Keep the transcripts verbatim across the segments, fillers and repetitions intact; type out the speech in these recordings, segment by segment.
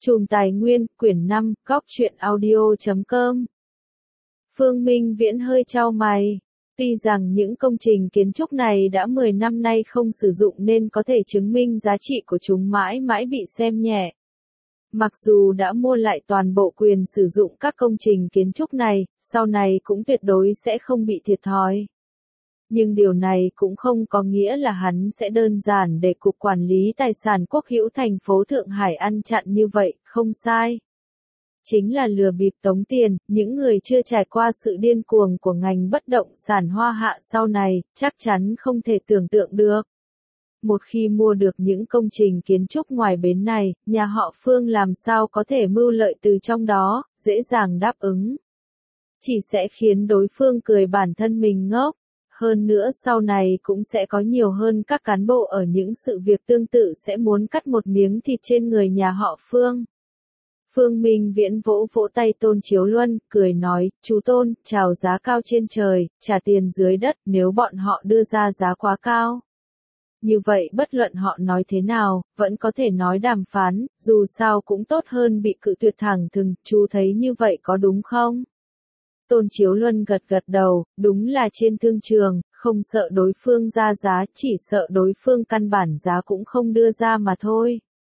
Chùm Tài Nguyên, quyển năm, góc truyện audio chấm com. Phương Minh Viễn hơi chau mày. Tuy rằng những công trình kiến trúc này đã mười năm nay không sử dụng nên có thể chứng minh giá trị của chúng mãi mãi bị xem nhẹ. Mặc dù đã mua lại toàn bộ quyền sử dụng các công trình kiến trúc này, sau này cũng tuyệt đối sẽ không bị thiệt thòi. Nhưng điều này cũng không có nghĩa là hắn sẽ đơn giản để Cục Quản lý Tài sản Quốc hữu thành phố Thượng Hải ăn chặn như vậy, không sai. Chính là lừa bịp tống tiền, những người chưa trải qua sự điên cuồng của ngành bất động sản Hoa Hạ sau này, chắc chắn không thể tưởng tượng được. Một khi mua được những công trình kiến trúc ngoài bến này, nhà họ Phương làm sao có thể mưu lợi từ trong đó, dễ dàng đáp ứng. Chỉ sẽ khiến đối phương cười bản thân mình ngốc. Hơn nữa sau này cũng sẽ có nhiều hơn các cán bộ ở những sự việc tương tự sẽ muốn cắt một miếng thịt trên người nhà họ Phương. Phương Minh Viễn vỗ vỗ tay Tôn Chiếu Luân, cười nói, chú Tôn, chào giá cao trên trời, trả tiền dưới đất nếu bọn họ đưa ra giá quá cao. Như vậy bất luận họ nói thế nào, vẫn có thể nói đàm phán, dù sao cũng tốt hơn bị cự tuyệt thẳng thừng, chú thấy như vậy có đúng không? Tôn Chiếu Luân gật gật đầu, đúng là trên thương trường, không sợ đối phương ra giá, chỉ sợ đối phương căn bản giá cũng không đưa ra mà thôi.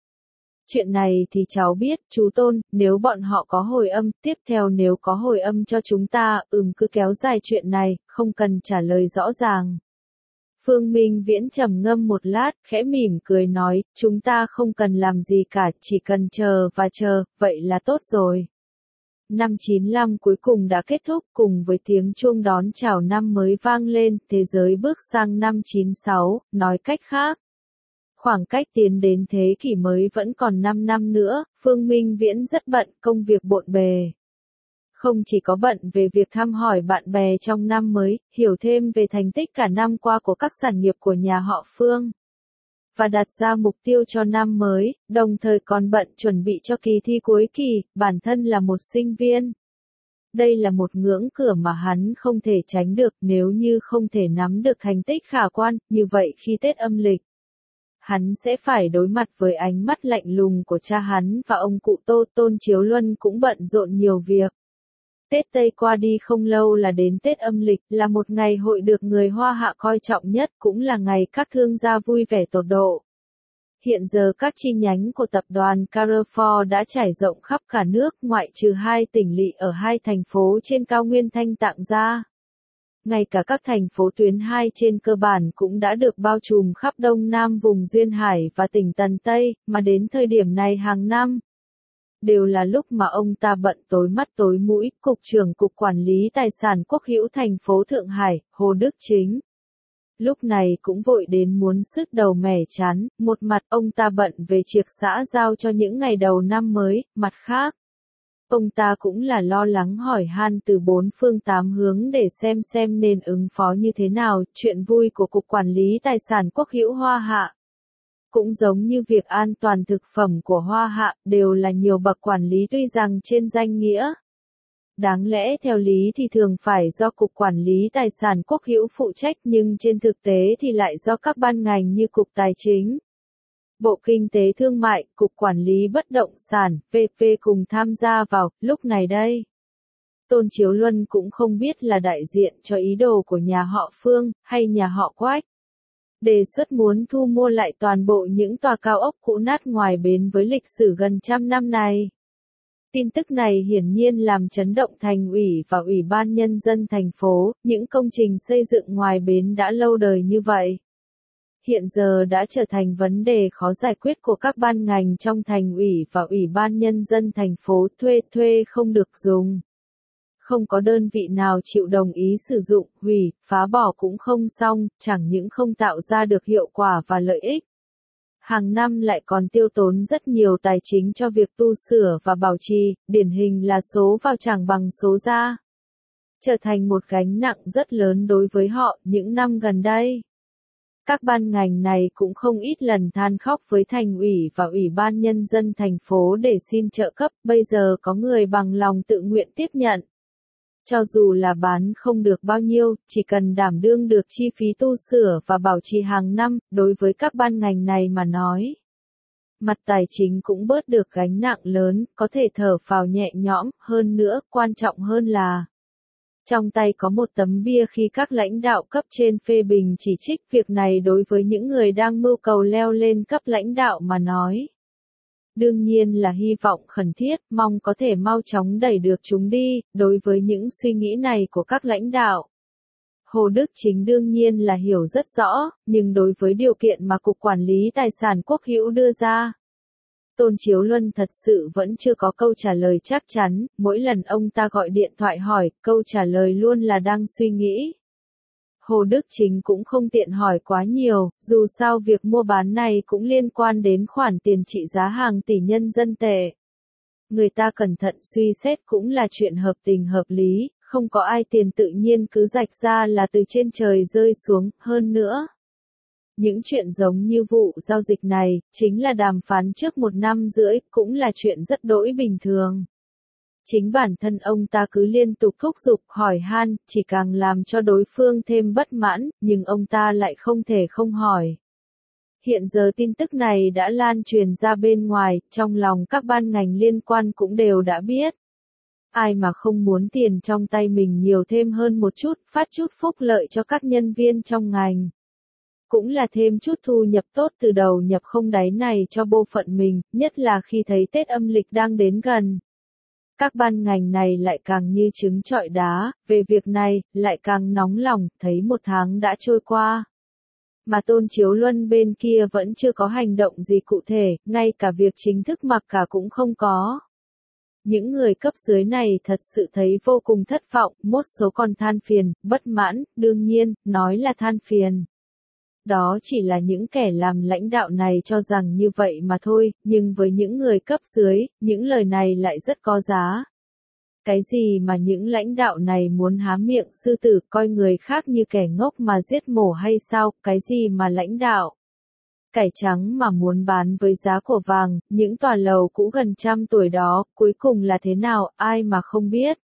Chuyện này thì cháu biết, chú Tôn, nếu bọn họ có hồi âm, tiếp theo nếu có hồi âm cho chúng ta, ừm cứ kéo dài chuyện này, không cần trả lời rõ ràng. Phương Minh Viễn trầm ngâm một lát, khẽ mỉm cười nói, chúng ta không cần làm gì cả, chỉ cần chờ và chờ, vậy là tốt rồi. Năm chín lăm cuối cùng đã kết thúc, cùng với tiếng chuông đón chào năm mới vang lên, thế giới bước sang năm chín sáu, nói cách khác. Khoảng cách tiến đến thế kỷ mới vẫn còn năm năm nữa, Phương Minh Viễn rất bận, công việc bộn bề. Không chỉ có bận về việc thăm hỏi bạn bè trong năm mới, hiểu thêm về thành tích cả năm qua của các sản nghiệp của nhà họ Phương. Và đặt ra mục tiêu cho năm mới, đồng thời còn bận chuẩn bị cho kỳ thi cuối kỳ, bản thân là một sinh viên. Đây là một ngưỡng cửa mà hắn không thể tránh được, nếu như không thể nắm được thành tích khả quan, như vậy khi Tết âm lịch, hắn sẽ phải đối mặt với ánh mắt lạnh lùng của cha hắn và ông cụ Tô. Tôn Chiếu Luân cũng bận rộn nhiều việc. Tết Tây qua đi không lâu là đến Tết âm lịch, là một ngày hội được người Hoa Hạ coi trọng nhất, cũng là ngày các thương gia vui vẻ tột độ. Hiện giờ các chi nhánh của tập đoàn Carrefour đã trải rộng khắp cả nước, ngoại trừ hai tỉnh lỵ ở hai thành phố trên cao nguyên Thanh Tạng ra. Ngay cả các thành phố tuyến hai trên cơ bản cũng đã được bao trùm khắp Đông Nam vùng Duyên Hải và tỉnh Tần Tây, mà đến thời điểm này hàng năm, đều là lúc mà ông ta bận tối mắt tối mũi. Cục trưởng Cục Quản lý Tài sản Quốc hữu thành phố Thượng Hải, Hồ Đức Chính, lúc này cũng vội đến muốn sứt đầu mẻ chán, một mặt ông ta bận về việc xã giao cho những ngày đầu năm mới, mặt khác, ông ta cũng là lo lắng hỏi han từ bốn phương tám hướng để xem xem nên ứng phó như thế nào. Chuyện vui của Cục Quản lý Tài sản Quốc hữu Hoa Hạ, cũng giống như việc an toàn thực phẩm của Hoa Hạ, đều là nhiều bậc quản lý tuy rằng trên danh nghĩa. Đáng lẽ theo lý thì thường phải do Cục Quản lý Tài sản Quốc hữu phụ trách, nhưng trên thực tế thì lại do các ban ngành như Cục Tài chính, Bộ Kinh tế Thương mại, Cục Quản lý Bất động sản, vê pê cùng tham gia vào. Lúc này đây, Tôn Chiếu Luân cũng không biết là đại diện cho ý đồ của nhà họ Phương, hay nhà họ Quách. Đề xuất muốn thu mua lại toàn bộ những tòa cao ốc cũ nát ngoài bến với lịch sử gần trăm năm này. Tin tức này hiển nhiên làm chấn động thành ủy và ủy ban nhân dân thành phố, những công trình xây dựng ngoài bến đã lâu đời như vậy. Hiện giờ đã trở thành vấn đề khó giải quyết của các ban ngành trong thành ủy và ủy ban nhân dân thành phố. Thuê thuê không được dùng. Không có đơn vị nào chịu đồng ý sử dụng, hủy, phá bỏ cũng không xong, chẳng những không tạo ra được hiệu quả và lợi ích. Hàng năm lại còn tiêu tốn rất nhiều tài chính cho việc tu sửa và bảo trì, điển hình là số vào chẳng bằng số ra. Trở thành một gánh nặng rất lớn đối với họ những năm gần đây. Các ban ngành này cũng không ít lần than khóc với thành ủy và ủy ban nhân dân thành phố để xin trợ cấp, bây giờ có người bằng lòng tự nguyện tiếp nhận. Cho dù là bán không được bao nhiêu, chỉ cần đảm đương được chi phí tu sửa và bảo trì hàng năm, đối với các ban ngành này mà nói, Mặt tài chính cũng bớt được gánh nặng lớn, có thể thở phào nhẹ nhõm, hơn nữa, quan trọng hơn là trong tay có một tấm bia khi các lãnh đạo cấp trên phê bình chỉ trích. Việc này đối với những người đang mưu cầu leo lên cấp lãnh đạo mà nói, đương nhiên là hy vọng khẩn thiết, mong có thể mau chóng đẩy được chúng đi. Đối với những suy nghĩ này của các lãnh đạo, Hồ Đức Chính đương nhiên là hiểu rất rõ, nhưng đối với điều kiện mà Cục Quản lý Tài sản Quốc hữu đưa ra, Tôn Chiếu Luân thật sự vẫn chưa có câu trả lời chắc chắn. Mỗi lần ông ta gọi điện thoại hỏi, câu trả lời luôn là đang suy nghĩ. Hồ Đức Chính cũng không tiện hỏi quá nhiều, dù sao việc mua bán này cũng liên quan đến khoản tiền trị giá hàng tỷ nhân dân tệ. Người ta cẩn thận suy xét cũng là chuyện hợp tình hợp lý, không có ai tiền tự nhiên cứ rạch ra là từ trên trời rơi xuống. Hơn nữa, những chuyện giống như vụ giao dịch này, chính là đàm phán trước một năm rưỡi, cũng là chuyện rất đỗi bình thường. Chính bản thân ông ta cứ liên tục thúc giục hỏi han, chỉ càng làm cho đối phương thêm bất mãn, nhưng ông ta lại không thể không hỏi. Hiện giờ tin tức này đã lan truyền ra bên ngoài, trong lòng các ban ngành liên quan cũng đều đã biết. Ai mà không muốn tiền trong tay mình nhiều thêm hơn một chút, phát chút phúc lợi cho các nhân viên trong ngành. Cũng là thêm chút thu nhập tốt từ đầu nhập không đáy này cho bộ phận mình, nhất là khi thấy Tết âm lịch đang đến gần. Các ban ngành này lại càng như trứng trọi đá, về việc này, lại càng nóng lòng, thấy một tháng đã trôi qua. Mà Tôn Chiếu Luân bên kia vẫn chưa có hành động gì cụ thể, ngay cả việc chính thức mặc cả cũng không có. Những người cấp dưới này thật sự thấy vô cùng thất vọng, một số còn than phiền, bất mãn, đương nhiên, nói là than phiền. Đó chỉ là những kẻ làm lãnh đạo này cho rằng như vậy mà thôi, nhưng với những người cấp dưới, những lời này lại rất có giá. Cái gì mà những lãnh đạo này muốn há miệng sư tử coi người khác như kẻ ngốc mà giết mổ hay sao, cái gì mà lãnh đạo cải trắng mà muốn bán với giá của vàng, những tòa lầu cũ gần trăm tuổi đó, cuối cùng là thế nào, ai mà không biết.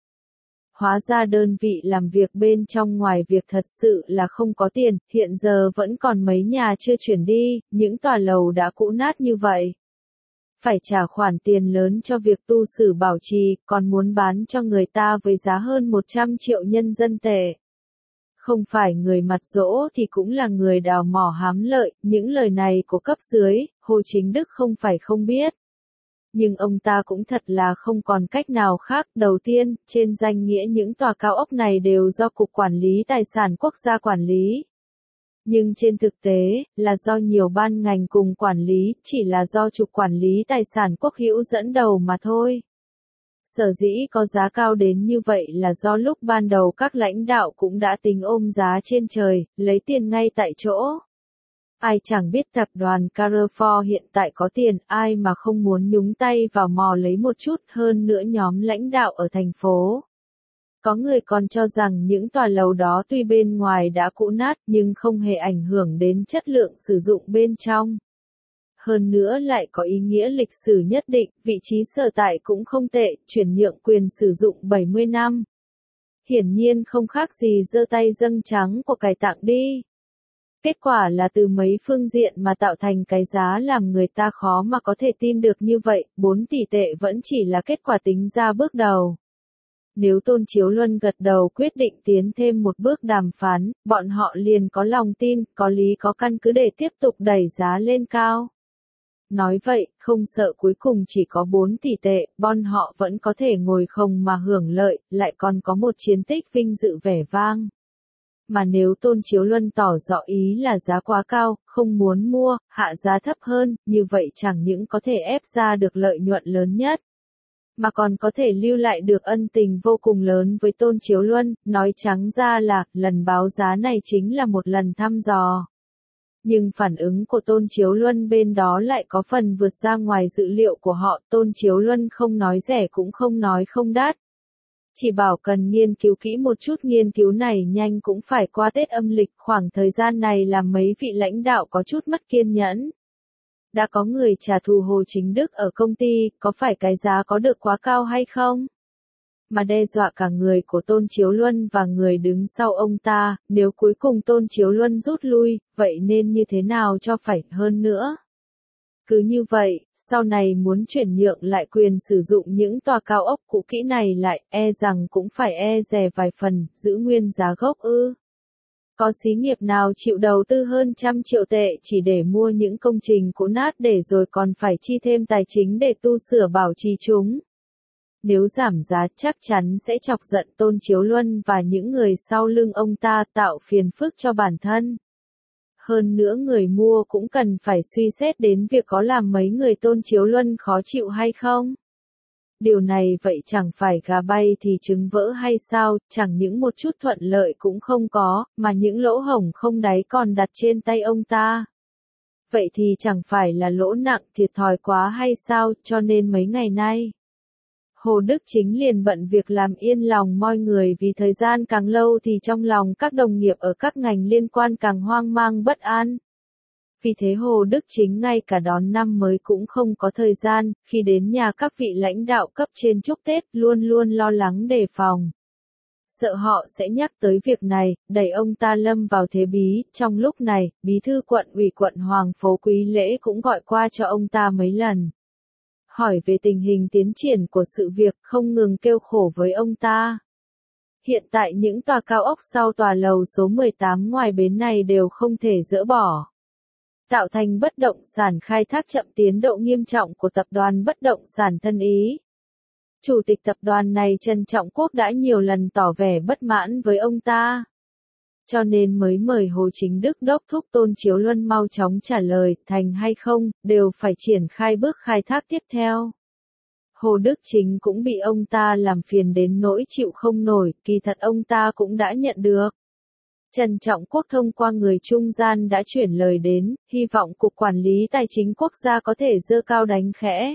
Hóa ra đơn vị làm việc bên trong ngoài việc thật sự là không có tiền, hiện giờ vẫn còn mấy nhà chưa chuyển đi, những tòa lầu đã cũ nát như vậy. Phải trả khoản tiền lớn cho việc tu sửa bảo trì, còn muốn bán cho người ta với giá hơn một trăm triệu nhân dân tệ. Không phải người mặt dỗ thì cũng là người đào mỏ hám lợi, những lời này của cấp dưới, Hồ Chính Đức không phải không biết. Nhưng ông ta cũng thật là không còn cách nào khác. Đầu tiên, trên danh nghĩa những tòa cao ốc này đều do Cục Quản lý Tài sản Quốc gia quản lý. Nhưng trên thực tế, là do nhiều ban ngành cùng quản lý, chỉ là do Cục Quản lý Tài sản Quốc hữu dẫn đầu mà thôi. Sở dĩ có giá cao đến như vậy là do lúc ban đầu các lãnh đạo cũng đã tính ôm giá trên trời, lấy tiền ngay tại chỗ. Ai chẳng biết tập đoàn Carrefour hiện tại có tiền, ai mà không muốn nhúng tay vào mò lấy một chút. Hơn nữa nhóm lãnh đạo ở thành phố. Có người còn cho rằng những tòa lầu đó tuy bên ngoài đã cũ nát nhưng không hề ảnh hưởng đến chất lượng sử dụng bên trong. Hơn nữa lại có ý nghĩa lịch sử nhất định, vị trí sở tại cũng không tệ, chuyển nhượng quyền sử dụng bảy mươi năm. Hiển nhiên không khác gì giơ tay dâng trắng của cải tặng đi. Kết quả là từ mấy phương diện mà tạo thành cái giá làm người ta khó mà có thể tin được như vậy, bốn tỷ tệ vẫn chỉ là kết quả tính ra bước đầu. Nếu Tôn Chiếu Luân gật đầu quyết định tiến thêm một bước đàm phán, bọn họ liền có lòng tin, có lý có căn cứ để tiếp tục đẩy giá lên cao. Nói vậy, không sợ cuối cùng chỉ có bốn tỷ tệ, bọn họ vẫn có thể ngồi không mà hưởng lợi, lại còn có một chiến tích vinh dự vẻ vang. Mà nếu Tôn Chiếu Luân tỏ rõ ý là giá quá cao, không muốn mua, hạ giá thấp hơn, như vậy chẳng những có thể ép ra được lợi nhuận lớn nhất, mà còn có thể lưu lại được ân tình vô cùng lớn với Tôn Chiếu Luân, nói trắng ra là, lần báo giá này chính là một lần thăm dò. Nhưng phản ứng của Tôn Chiếu Luân bên đó lại có phần vượt ra ngoài dự liệu của họ, Tôn Chiếu Luân không nói rẻ cũng không nói không đắt. Chỉ bảo cần nghiên cứu kỹ một chút, nghiên cứu này nhanh cũng phải qua Tết âm lịch, khoảng thời gian này làm mấy vị lãnh đạo có chút mất kiên nhẫn. Đã có người trả thù Hồ Chính Đức ở công ty, có phải cái giá có được quá cao hay không? Mà đe dọa cả người của Tôn Chiếu Luân và người đứng sau ông ta, nếu cuối cùng Tôn Chiếu Luân rút lui, vậy nên như thế nào cho phải hơn nữa? Cứ như vậy, sau này muốn chuyển nhượng lại quyền sử dụng những tòa cao ốc cũ kỹ này lại, e rằng cũng phải e dè vài phần, giữ nguyên giá gốc ư. Có xí nghiệp nào chịu đầu tư hơn trăm triệu tệ chỉ để mua những công trình cũ nát để rồi còn phải chi thêm tài chính để tu sửa bảo trì chúng. Nếu giảm giá chắc chắn sẽ chọc giận Tôn Chiếu Luân và những người sau lưng ông ta, tạo phiền phức cho bản thân. Hơn nữa người mua cũng cần phải suy xét đến việc có làm mấy người Tôn Chiếu Luân khó chịu hay không. Điều này vậy chẳng phải gà bay thì trứng vỡ hay sao, chẳng những một chút thuận lợi cũng không có, mà những lỗ hổng không đáy còn đặt trên tay ông ta. Vậy thì chẳng phải là lỗ nặng thiệt thòi quá hay sao, cho nên mấy ngày nay. Hồ Đức Chính liền bận việc làm yên lòng mọi người, vì thời gian càng lâu thì trong lòng các đồng nghiệp ở các ngành liên quan càng hoang mang bất an. Vì thế Hồ Đức Chính ngay cả đón năm mới cũng không có thời gian, khi đến nhà các vị lãnh đạo cấp trên chúc Tết luôn luôn lo lắng đề phòng. Sợ họ sẽ nhắc tới việc này, đẩy ông ta lâm vào thế bí. Trong lúc này, bí thư quận ủy quận Hoàng Phố Quý Lễ cũng gọi qua cho ông ta mấy lần. Hỏi về tình hình tiến triển của sự việc, không ngừng kêu khổ với ông ta. Hiện tại những tòa cao ốc sau tòa lầu số mười tám ngoài bến này đều không thể dỡ bỏ, tạo thành bất động sản khai thác chậm tiến độ nghiêm trọng của tập đoàn bất động sản Thân Ý. Chủ tịch tập đoàn này Trần Trọng Quốc đã nhiều lần tỏ vẻ bất mãn với ông ta. Cho nên mới mời Hồ Chính Đức đốc thúc Tôn Chiếu Luân mau chóng trả lời, thành hay không, đều phải triển khai bước khai thác tiếp theo. Hồ Đức Chính cũng bị ông ta làm phiền đến nỗi chịu không nổi, kỳ thật ông ta cũng đã nhận được. Trần Trọng Quốc thông qua người trung gian đã chuyển lời đến, hy vọng Cục Quản lý Tài chính Quốc gia có thể giơ cao đánh khẽ.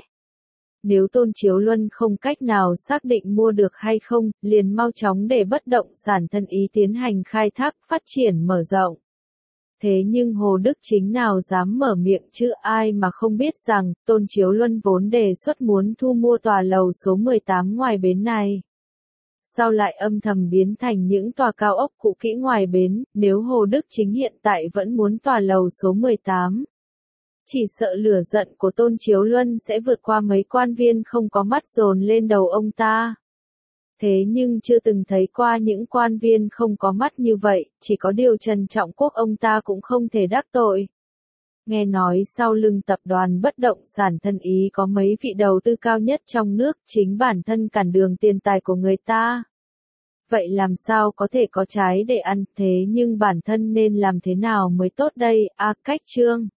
Nếu Tôn Chiếu Luân không cách nào xác định mua được hay không, liền mau chóng để bất động sản Thân Ý tiến hành khai thác, phát triển mở rộng. Thế nhưng Hồ Đức Chính nào dám mở miệng chứ, ai mà không biết rằng, Tôn Chiếu Luân vốn đề xuất muốn thu mua tòa lầu số mười tám ngoài bến này. Sao lại âm thầm biến thành những tòa cao ốc cũ kỹ ngoài bến, nếu Hồ Đức Chính hiện tại vẫn muốn tòa lầu số mười tám. Chỉ sợ lửa giận của Tôn Chiếu Luân sẽ vượt qua mấy quan viên không có mắt dồn lên đầu ông ta. Thế nhưng chưa từng thấy qua những quan viên không có mắt như vậy, chỉ có điều Trần Trọng Quốc ông ta cũng không thể đắc tội. Nghe nói sau lưng tập đoàn bất động sản Thân Ý có mấy vị đầu tư cao nhất trong nước, chính bản thân cản đường tiền tài của người ta. Vậy làm sao có thể có trái để ăn, thế nhưng bản thân nên làm thế nào mới tốt đây, a à, cách chương.